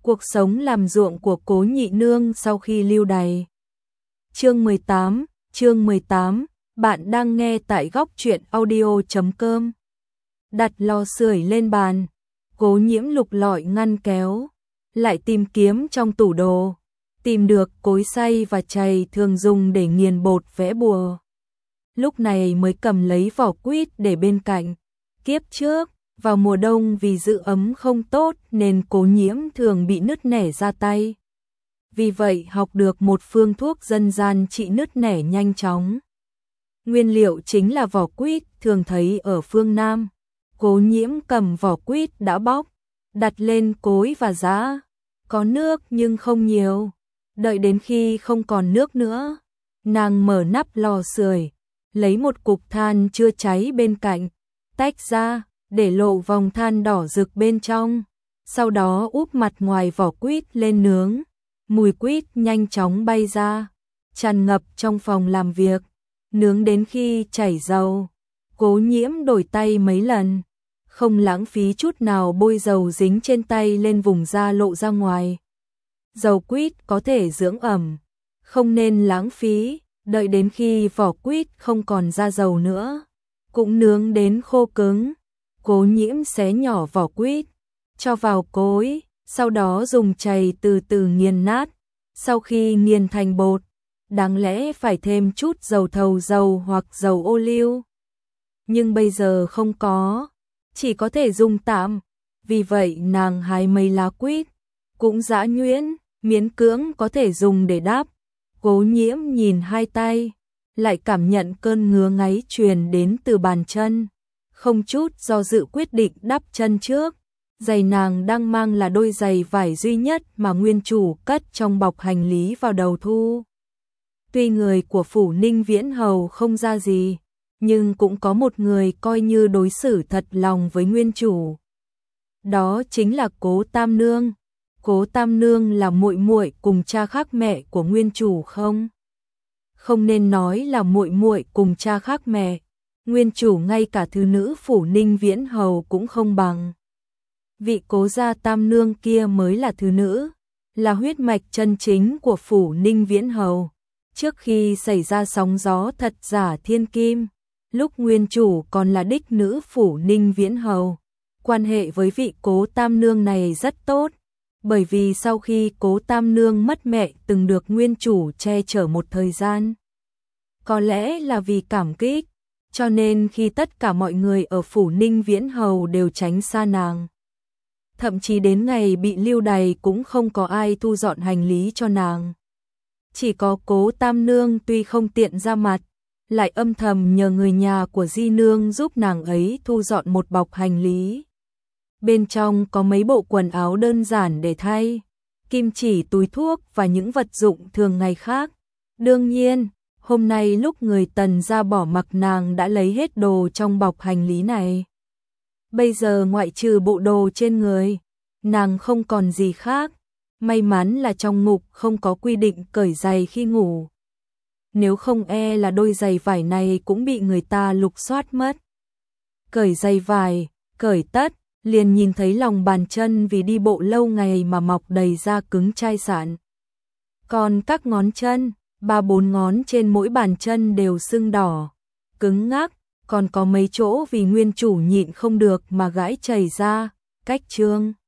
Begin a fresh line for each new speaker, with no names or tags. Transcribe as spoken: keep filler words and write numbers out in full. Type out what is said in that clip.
Cuộc sống làm ruộng của Cố Nhị Nương sau khi lưu đày. Chương mười tám, chương mười tám, bạn đang nghe tại góc truyện audio chấm com. Đặt lò sưởi lên bàn, Cố Nhiễm lục lọi ngăn kéo, lại tìm kiếm trong tủ đồ, tìm được cối xay và chày thường dùng để nghiền bột vẽ bùa. Lúc này mới cầm lấy vỏ quýt để bên cạnh. Kiếp trước, vào mùa đông vì giữ ấm không tốt nên Cố Nhiễm thường bị nứt nẻ da tay. Vì vậy học được một phương thuốc dân gian trị nứt nẻ nhanh chóng. Nguyên liệu chính là vỏ quýt thường thấy ở phương Nam. Cố Nhiễm cầm vỏ quýt đã bóc, đặt lên cối và giã. Có nước nhưng không nhiều. Đợi đến khi không còn nước nữa, nàng mở nắp lò sưởi, lấy một cục than chưa cháy bên cạnh, tách ra, để lộ vòng than đỏ rực bên trong. Sau đó úp mặt ngoài vỏ quýt lên nướng. Mùi quýt nhanh chóng bay ra, tràn ngập trong phòng làm việc. Nướng đến khi chảy dầu, Cố Nhiễm đổi tay mấy lần, không lãng phí chút nào bôi dầu dính trên tay lên vùng da lộ ra ngoài. Dầu quýt có thể dưỡng ẩm, không nên lãng phí. Đợi đến khi vỏ quýt không còn ra dầu nữa, cũng nướng đến khô cứng. Cố Nhiễm xé nhỏ vỏ quýt, cho vào cối, sau đó dùng chày từ từ nghiền nát. Sau khi nghiền thành bột, đáng lẽ phải thêm chút dầu thầu dầu hoặc dầu ô liu. Nhưng bây giờ không có, chỉ có thể dùng tạm. Vì vậy nàng hái mấy lá quýt, cũng giã nhuyễn, miễn cưỡng có thể dùng để đắp. Cố Nhiễm nhìn hai tay, lại cảm nhận cơn ngứa ngáy truyền đến từ bàn chân. Không chút do dự quyết định đắp chân trước. Giày nàng đang mang là đôi giày vải duy nhất mà nguyên chủ cất trong bọc hành lý vào đầu thu. Tuy người của phủ Ninh Viễn Hầu không ra gì, nhưng cũng có một người coi như đối xử thật lòng với nguyên chủ. Đó chính là Cố Tam Nương. Cố Tam Nương là muội muội cùng cha khác mẹ của nguyên chủ không? Không nên nói là muội muội cùng cha khác mẹ. Nguyên chủ ngay cả thứ nữ phủ Ninh Viễn Hầu cũng không bằng. Vị Cố gia Tam Nương kia mới là thứ nữ, là huyết mạch chân chính của phủ Ninh Viễn Hầu. Trước khi xảy ra sóng gió thật giả thiên kim, lúc nguyên chủ còn là đích nữ phủ Ninh Viễn Hầu, quan hệ với vị Cố Tam Nương này rất tốt. Bởi vì sau khi Cố Tam Nương mất mẹ từng được nguyên chủ che chở một thời gian. Có lẽ là vì cảm kích, cho nên khi tất cả mọi người ở phủ Ninh Viễn Hầu đều tránh xa nàng. Thậm chí đến ngày bị lưu đày cũng không có ai thu dọn hành lý cho nàng. Chỉ có Cố Tam Nương tuy không tiện ra mặt, lại âm thầm nhờ người nhà của Di Nương giúp nàng ấy thu dọn một bọc hành lý. Bên trong có mấy bộ quần áo đơn giản để thay, kim chỉ, túi thuốc và những vật dụng thường ngày khác. Đương nhiên, hôm nay lúc người Tần ra bỏ mặc nàng đã lấy hết đồ trong bọc hành lý này. Bây giờ ngoại trừ bộ đồ trên người, nàng không còn gì khác. May mắn là trong ngục không có quy định cởi giày khi ngủ. Nếu không e là đôi giày vải này cũng bị người ta lục soát mất. Cởi giày vải, cởi tất, liền nhìn thấy lòng bàn chân vì đi bộ lâu ngày mà mọc đầy da cứng chai sạn. Còn các ngón chân, ba bốn ngón trên mỗi bàn chân đều sưng đỏ, cứng ngắc, còn có mấy chỗ vì nguyên chủ nhịn không được mà gãi chảy ra, cách trương.